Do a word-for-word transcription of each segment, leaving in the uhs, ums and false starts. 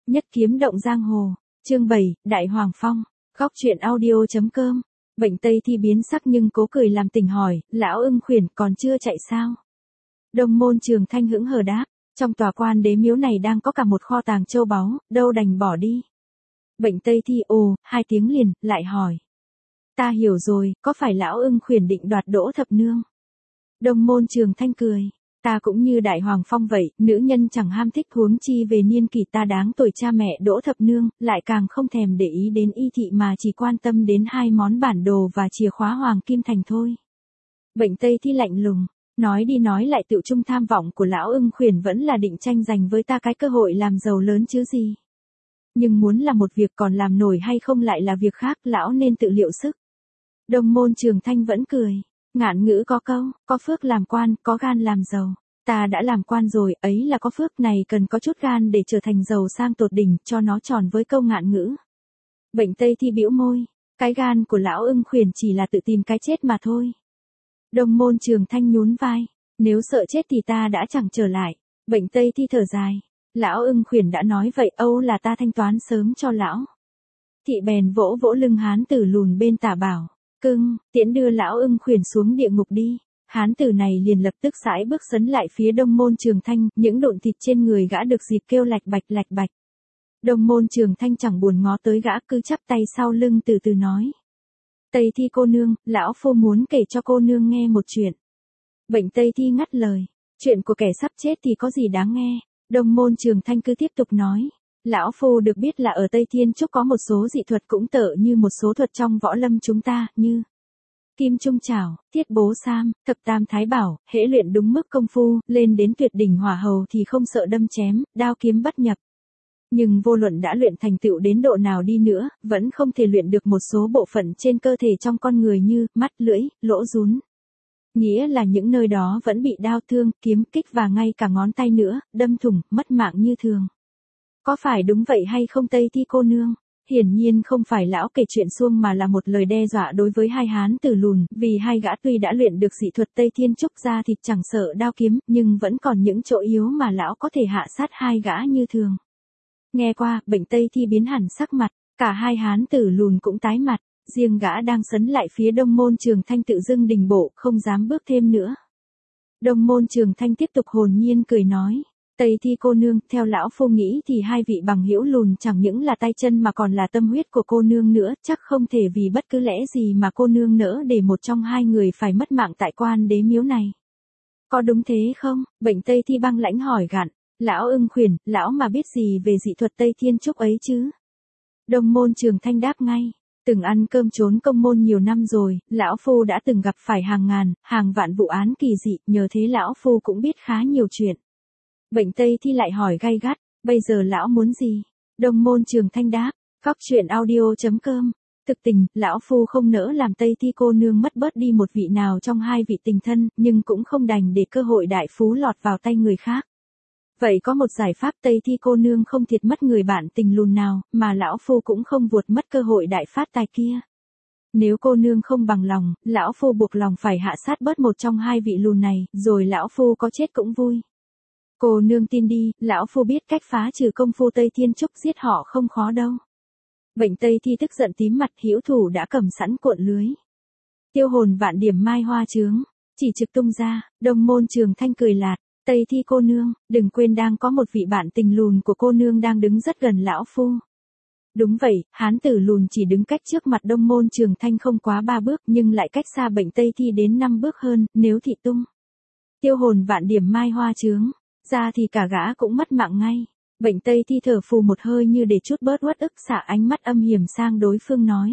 Nhất kiếm động giang hồ, chương bảy, Đại Hoàng Phong, góc truyện audio.com. Bệnh Tây Thi biến sắc nhưng cố cười làm tỉnh hỏi, lão ưng khuyển còn chưa chạy sao? Đông Môn Trường Thanh hững hờ đáp, trong tòa quan đế miếu này đang có cả một kho tàng châu báu, đâu đành bỏ đi. Bệnh Tây Thi ồ, hai tiếng liền, lại hỏi. Ta hiểu rồi, có phải lão ưng khuyển định đoạt Đỗ Thập Nương? Đông Môn Trường Thanh cười. Ta cũng như Đại Hoàng Phong vậy, nữ nhân chẳng ham thích huống chi về niên kỷ ta đáng tuổi cha mẹ Đỗ Thập Nương, lại càng không thèm để ý đến y thị mà chỉ quan tâm đến hai món bản đồ và chìa khóa Hoàng Kim Thành thôi. Bệnh Tây Thi lạnh lùng, nói đi nói lại tựu trung tham vọng của lão ưng khuyển vẫn là định tranh giành với ta cái cơ hội làm giàu lớn chứ gì. Nhưng muốn làm một việc còn làm nổi hay không lại là việc khác, lão nên tự liệu sức. Đông Môn Trường Thanh vẫn cười. Ngạn ngữ có câu, có phước làm quan, có gan làm giàu. Ta đã làm quan rồi, ấy là có phước, này cần có chút gan để trở thành giàu sang tột đỉnh, cho nó tròn với câu ngạn ngữ. Bệnh Tây Thi bĩu môi, cái gan của lão ưng khuyển chỉ là tự tìm cái chết mà thôi. Đông Môn Trường Thanh nhún vai, nếu sợ chết thì ta đã chẳng trở lại. Bệnh Tây Thi thở dài, lão ưng khuyển đã nói vậy, âu là ta thanh toán sớm cho lão. Thị bèn vỗ vỗ lưng hán tử lùn bên tả bảo. Cưng, tiễn đưa lão ưng khuyển xuống địa ngục đi. Hán tử này liền lập tức sải bước sấn lại phía Đông Môn Trường Thanh, những độn thịt trên người gã được dịp kêu lạch bạch lạch bạch. Đông Môn Trường Thanh chẳng buồn ngó tới gã, cứ chắp tay sau lưng từ từ nói. Tây Thi cô nương, lão phu muốn kể cho cô nương nghe một chuyện. Bệnh Tây Thi ngắt lời, chuyện của kẻ sắp chết thì có gì đáng nghe. Đông Môn Trường Thanh cứ tiếp tục nói. Lão phu được biết là ở Tây Thiên Trúc có một số dị thuật cũng tợ như một số thuật trong võ lâm chúng ta, như Kim Trung Chảo, Thiết Bố Sam, Thập Tam Thái Bảo, hễ luyện đúng mức công phu, lên đến tuyệt đỉnh hỏa hầu thì không sợ đâm chém, đao kiếm bất nhập. Nhưng vô luận đã luyện thành tựu đến độ nào đi nữa, vẫn không thể luyện được một số bộ phận trên cơ thể trong con người như mắt, lưỡi, lỗ rún. Nghĩa là những nơi đó vẫn bị đao thương, kiếm kích và ngay cả ngón tay nữa, đâm thủng, mất mạng như thường. Có phải đúng vậy hay không Tây Thi cô nương? Hiển nhiên không phải lão kể chuyện suông mà là một lời đe dọa đối với hai hán tử lùn, vì hai gã tuy đã luyện được dị thuật Tây Thiên Trúc ra thịt chẳng sợ đao kiếm, nhưng vẫn còn những chỗ yếu mà lão có thể hạ sát hai gã như thường. Nghe qua, Bệnh Tây Thi biến hẳn sắc mặt, cả hai hán tử lùn cũng tái mặt, riêng gã đang sấn lại phía Đông Môn Trường Thanh tự dưng đình bộ, không dám bước thêm nữa. Đông Môn Trường Thanh tiếp tục hồn nhiên cười nói. Tây Thi cô nương, theo lão phu nghĩ thì hai vị bằng hữu lùn chẳng những là tay chân mà còn là tâm huyết của cô nương nữa, chắc không thể vì bất cứ lẽ gì mà cô nương nỡ để một trong hai người phải mất mạng tại quan đế miếu này. Có đúng thế không? Bệnh Tây Thi băng lãnh hỏi gặn, lão ưng khuyển, lão mà biết gì về dị thuật Tây Thiên Trúc ấy chứ? Đông Môn Trường Thanh đáp ngay, từng ăn cơm trốn công môn nhiều năm rồi, lão phu đã từng gặp phải hàng ngàn, hàng vạn vụ án kỳ dị, nhờ thế lão phu cũng biết khá nhiều chuyện. Bệnh Tây Thi lại hỏi gay gắt, bây giờ lão muốn gì? Đông Môn Trường Thanh đáp, góc truyện audio.com. Thực tình, lão phu không nỡ làm Tây Thi cô nương mất bớt đi một vị nào trong hai vị tình thân, nhưng cũng không đành để cơ hội đại phú lọt vào tay người khác. Vậy có một giải pháp Tây Thi cô nương không thiệt mất người bạn tình lùn nào, mà lão phu cũng không vuột mất cơ hội đại phát tài kia. Nếu cô nương không bằng lòng, lão phu buộc lòng phải hạ sát bớt một trong hai vị lùn này, rồi lão phu có chết cũng vui. Cô nương tin đi, lão phu biết cách phá trừ công phu Tây Thiên Trúc, giết họ không khó đâu. Bệnh Tây Thi tức giận tím mặt, hữu thủ đã cầm sẵn cuộn lưới. Tiêu hồn vạn điểm mai hoa chướng, chỉ trực tung ra. Đông Môn Trường Thanh cười lạt, Tây Thi cô nương, đừng quên đang có một vị bạn tình lùn của cô nương đang đứng rất gần lão phu. Đúng vậy, hán tử lùn chỉ đứng cách trước mặt Đông Môn Trường Thanh không quá ba bước, nhưng lại cách xa Bệnh Tây Thi đến năm bước hơn, nếu thị tung. Tiêu hồn vạn điểm mai hoa chướng. Ra thì cả gã cũng mất mạng ngay. Bệnh Tây Thi thở phù một hơi như để chút bớt uất ức, xả ánh mắt âm hiểm sang đối phương nói.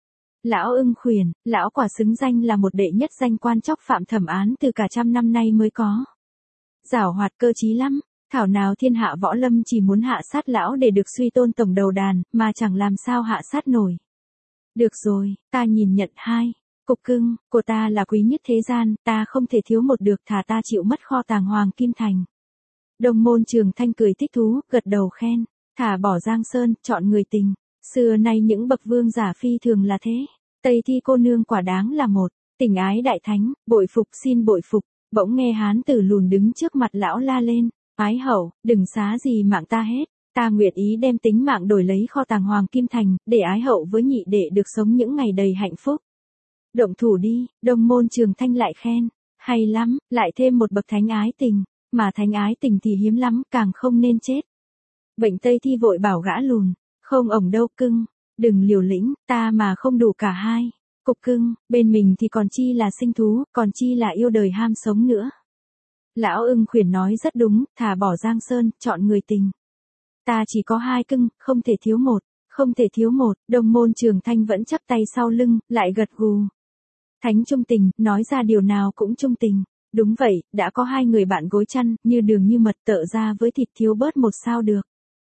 Lão ưng khuyển, lão quả xứng danh là một đệ nhất danh quan chóc phạm thẩm án từ cả trăm năm nay mới có. Giảo hoạt cơ trí lắm, thảo nào thiên hạ võ lâm chỉ muốn hạ sát lão để được suy tôn tổng đầu đàn, mà chẳng làm sao hạ sát nổi. Được rồi, ta nhìn nhận hai. Cục cưng, của ta là quý nhất thế gian, ta không thể thiếu một được, thà ta chịu mất kho tàng Hoàng Kim Thành. Đông Môn Trường Thanh cười thích thú, gật đầu khen, thả bỏ giang sơn, chọn người tình. Xưa nay những bậc vương giả phi thường là thế. Tây Thi cô nương quả đáng là một tình ái đại thánh, bội phục xin bội phục. Bỗng nghe hán tử lùn đứng trước mặt lão la lên, ái hậu, đừng xá gì mạng ta hết. Ta nguyện ý đem tính mạng đổi lấy kho tàng Hoàng Kim Thành, để ái hậu với nhị đệ được sống những ngày đầy hạnh phúc. Động thủ đi, Đông Môn Trường Thanh lại khen. Hay lắm, lại thêm một bậc thánh ái tình, mà thánh ái tình thì hiếm lắm, càng không nên chết. Bệnh Tây Thi vội bảo gã lùn, không ổng đâu cưng, đừng liều lĩnh, ta mà không đủ cả hai. Cục cưng, bên mình thì còn chi là sinh thú, còn chi là yêu đời ham sống nữa. Lão Ưng Khuyển nói rất đúng, thà bỏ Giang Sơn, chọn người tình. Ta chỉ có hai cưng, không thể thiếu một, không thể thiếu một, Đông Môn Trường Thanh vẫn chắp tay sau lưng, lại gật gù. Thánh trung tình, nói ra điều nào cũng trung tình. Đúng vậy, đã có hai người bạn gối chăn, như đường như mật tợ ra với thịt thiếu bớt một sao được.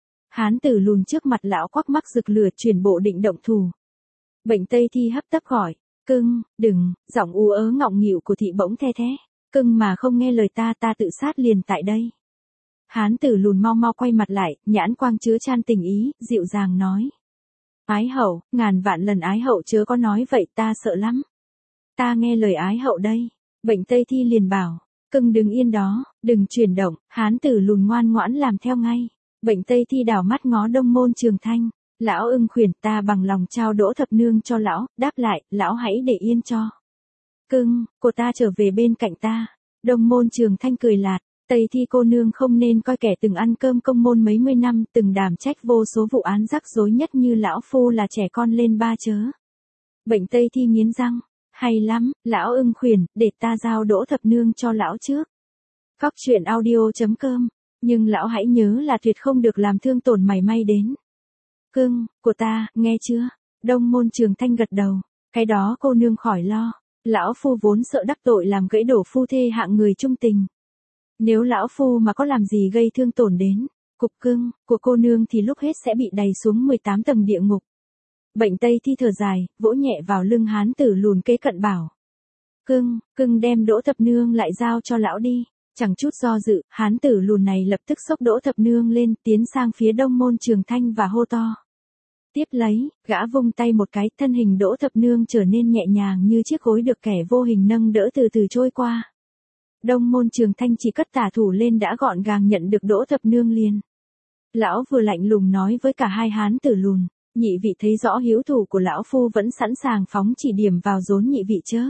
Hán tử lùn trước mặt lão quắc mắc rực lửa chuyển bộ định động thủ. Bệnh Tây Thi hấp tấp gọi, cưng, đừng, giọng u ớ ngọng nghịu của thị bỗng the thế. Cưng mà không nghe lời ta ta tự sát liền tại đây. Hán tử lùn mau mau quay mặt lại, nhãn quang chứa chan tình ý, dịu dàng nói. Ái hậu, ngàn vạn lần ái hậu chớ có nói vậy ta sợ lắm. Ta nghe lời ái hậu đây. Bệnh Tây Thi liền bảo, cưng đứng yên đó, đừng chuyển động, hán tử lùn ngoan ngoãn làm theo ngay. Bệnh Tây Thi đảo mắt ngó Đông Môn Trường Thanh, lão Ưng Khuyển ta bằng lòng trao Đỗ Thập Nương cho lão, đáp lại, lão hãy để yên cho. Cưng, cô ta trở về bên cạnh ta. Đông Môn Trường Thanh cười lạt, Tây Thi cô nương không nên coi kẻ từng ăn cơm công môn mấy mươi năm, từng đảm trách vô số vụ án rắc rối nhất như lão phu là trẻ con lên ba chớ. Bệnh Tây Thi nghiến răng, hay lắm, lão Ưng Khuyển, để ta giao Đỗ Thập Nương cho lão trước. Cóc truyện audio chấm com, nhưng lão hãy nhớ là tuyệt không được làm thương tổn mảy may đến. Cưng, của ta, nghe chưa? Đông Môn Trường Thanh gật đầu, cái đó cô nương khỏi lo. Lão phu vốn sợ đắc tội làm gãy đổ phu thê hạng người trung tình. Nếu lão phu mà có làm gì gây thương tổn đến cục cưng của cô nương thì lúc hết sẽ bị đày xuống mười tám tầng địa ngục. Bệnh Tây Thi thở dài, vỗ nhẹ vào lưng hán tử lùn kế cận bảo. Cưng, cưng đem Đỗ Thập Nương lại giao cho lão đi. Chẳng chút do dự, hán tử lùn này lập tức xốc Đỗ Thập Nương lên, tiến sang phía Đông Môn Trường Thanh và hô to. Tiếp lấy, gã vung tay một cái, thân hình Đỗ Thập Nương trở nên nhẹ nhàng như chiếc gối được kẻ vô hình nâng đỡ từ từ trôi qua. Đông Môn Trường Thanh chỉ cất tả thủ lên đã gọn gàng nhận được Đỗ Thập Nương liền. Lão vừa lạnh lùng nói với cả hai hán tử lùn, nhị vị thấy rõ hiếu thủ của lão phu vẫn sẵn sàng phóng chỉ điểm vào rốn nhị vị chớ.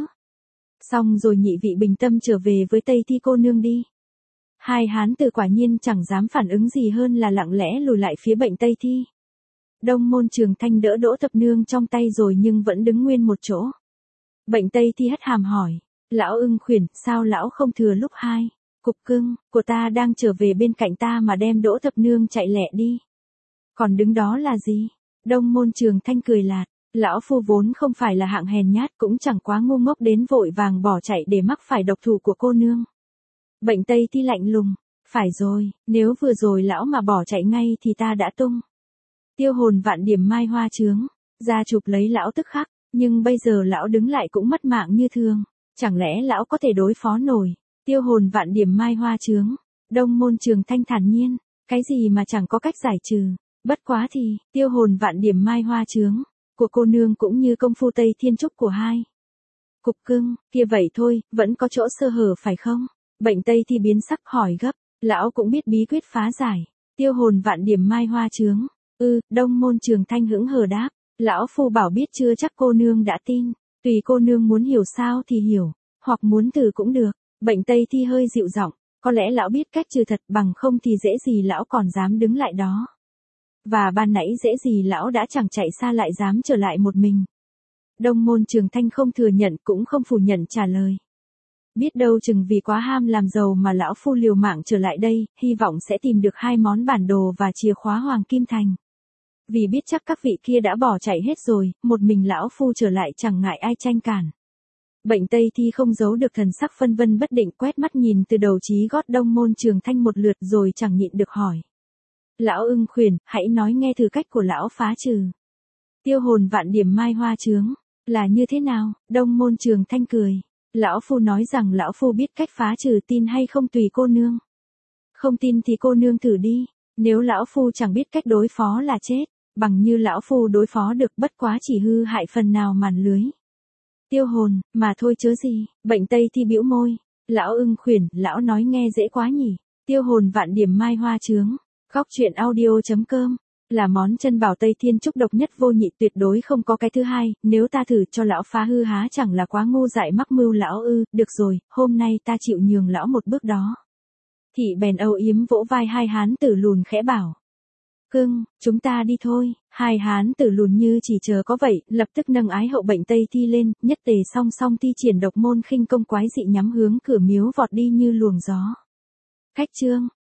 Xong rồi nhị vị bình tâm trở về với Tây Thi cô nương đi. Hai hán tử quả nhiên chẳng dám phản ứng gì hơn là lặng lẽ lùi lại phía Bệnh Tây Thi. Đông Môn Trường Thanh đỡ Đỗ Thập Nương trong tay rồi nhưng vẫn đứng nguyên một chỗ. Bệnh Tây Thi hất hàm hỏi, lão Ưng Khuyển, sao lão không thừa lúc hai? Cục cưng, của ta đang trở về bên cạnh ta mà đem Đỗ Thập Nương chạy lẹ đi. Còn đứng đó là gì? Đông Môn Trường Thanh cười lạt, lão phu vốn không phải là hạng hèn nhát cũng chẳng quá ngu ngốc đến vội vàng bỏ chạy để mắc phải độc thủ của cô nương. Bệnh Tây Thi lạnh lùng, phải rồi, nếu vừa rồi lão mà bỏ chạy ngay thì ta đã tung. Tiêu hồn vạn điểm mai hoa chướng, ra chụp lấy lão tức khắc, nhưng bây giờ lão đứng lại cũng mất mạng như thường, chẳng lẽ lão có thể đối phó nổi? Tiêu hồn vạn điểm mai hoa chướng, Đông Môn Trường Thanh thản nhiên, cái gì mà chẳng có cách giải trừ, bất quá thì, tiêu hồn vạn điểm mai hoa chướng, của cô nương cũng như công phu Tây Thiên Trúc của hai. Cục cưng, kia vậy thôi, vẫn có chỗ sơ hở phải không? Bệnh Tây Thi biến sắc hỏi gấp, lão cũng biết bí quyết phá giải, tiêu hồn vạn điểm mai hoa chướng. Ừ, Đông Môn Trường Thanh hững hờ đáp, lão phu bảo biết chưa chắc cô nương đã tin, tùy cô nương muốn hiểu sao thì hiểu, hoặc muốn từ cũng được. Bệnh Tây Thi hơi dịu giọng, có lẽ lão biết cách trừ thật, bằng không thì dễ gì lão còn dám đứng lại đó. Và ban nãy dễ gì lão đã chẳng chạy xa lại dám trở lại một mình. Đông Môn Trường Thanh không thừa nhận cũng không phủ nhận trả lời. Biết đâu chừng vì quá ham làm giàu mà lão phu liều mạng trở lại đây, hy vọng sẽ tìm được hai món bản đồ và chìa khóa Hoàng Kim Thành. Vì biết chắc các vị kia đã bỏ chạy hết rồi, một mình lão phu trở lại chẳng ngại ai tranh cản. Bệnh Tây Thi không giấu được thần sắc phân vân bất định, quét mắt nhìn từ đầu chí gót Đông Môn Trường Thanh một lượt rồi chẳng nhịn được hỏi. Lão Ưng Khuyển, hãy nói nghe thử cách của lão phá trừ tiêu hồn vạn điểm mai hoa chướng, là như thế nào? Đông Môn Trường Thanh cười. Lão phu nói rằng lão phu biết cách phá trừ, tin hay không tùy cô nương. Không tin thì cô nương thử đi, nếu lão phu chẳng biết cách đối phó là chết, bằng như lão phu đối phó được bất quá chỉ hư hại phần nào màn lưới. Tiêu hồn, mà thôi chớ gì, Bệnh Tây Thi bĩu môi. Lão Ưng Khuyển, lão nói nghe dễ quá nhỉ, tiêu hồn vạn điểm mai hoa chướng. Góc truyện audio.com là món chân bảo Tây Thiên Trúc độc nhất vô nhị, tuyệt đối không có cái thứ hai, nếu ta thử cho lão phá hư há chẳng là quá ngu dại mắc mưu lão ư, được rồi, hôm nay ta chịu nhường lão một bước đó. Thị bèn âu yếm vỗ vai hai hán tử lùn khẽ bảo. Cưng, chúng ta đi thôi, hai hán tử lùn như chỉ chờ có vậy, lập tức nâng ái hậu bệnh Tây Thi lên, nhất tề song song thi triển độc môn khinh công quái dị nhắm hướng cửa miếu vọt đi như luồng gió. Khách chương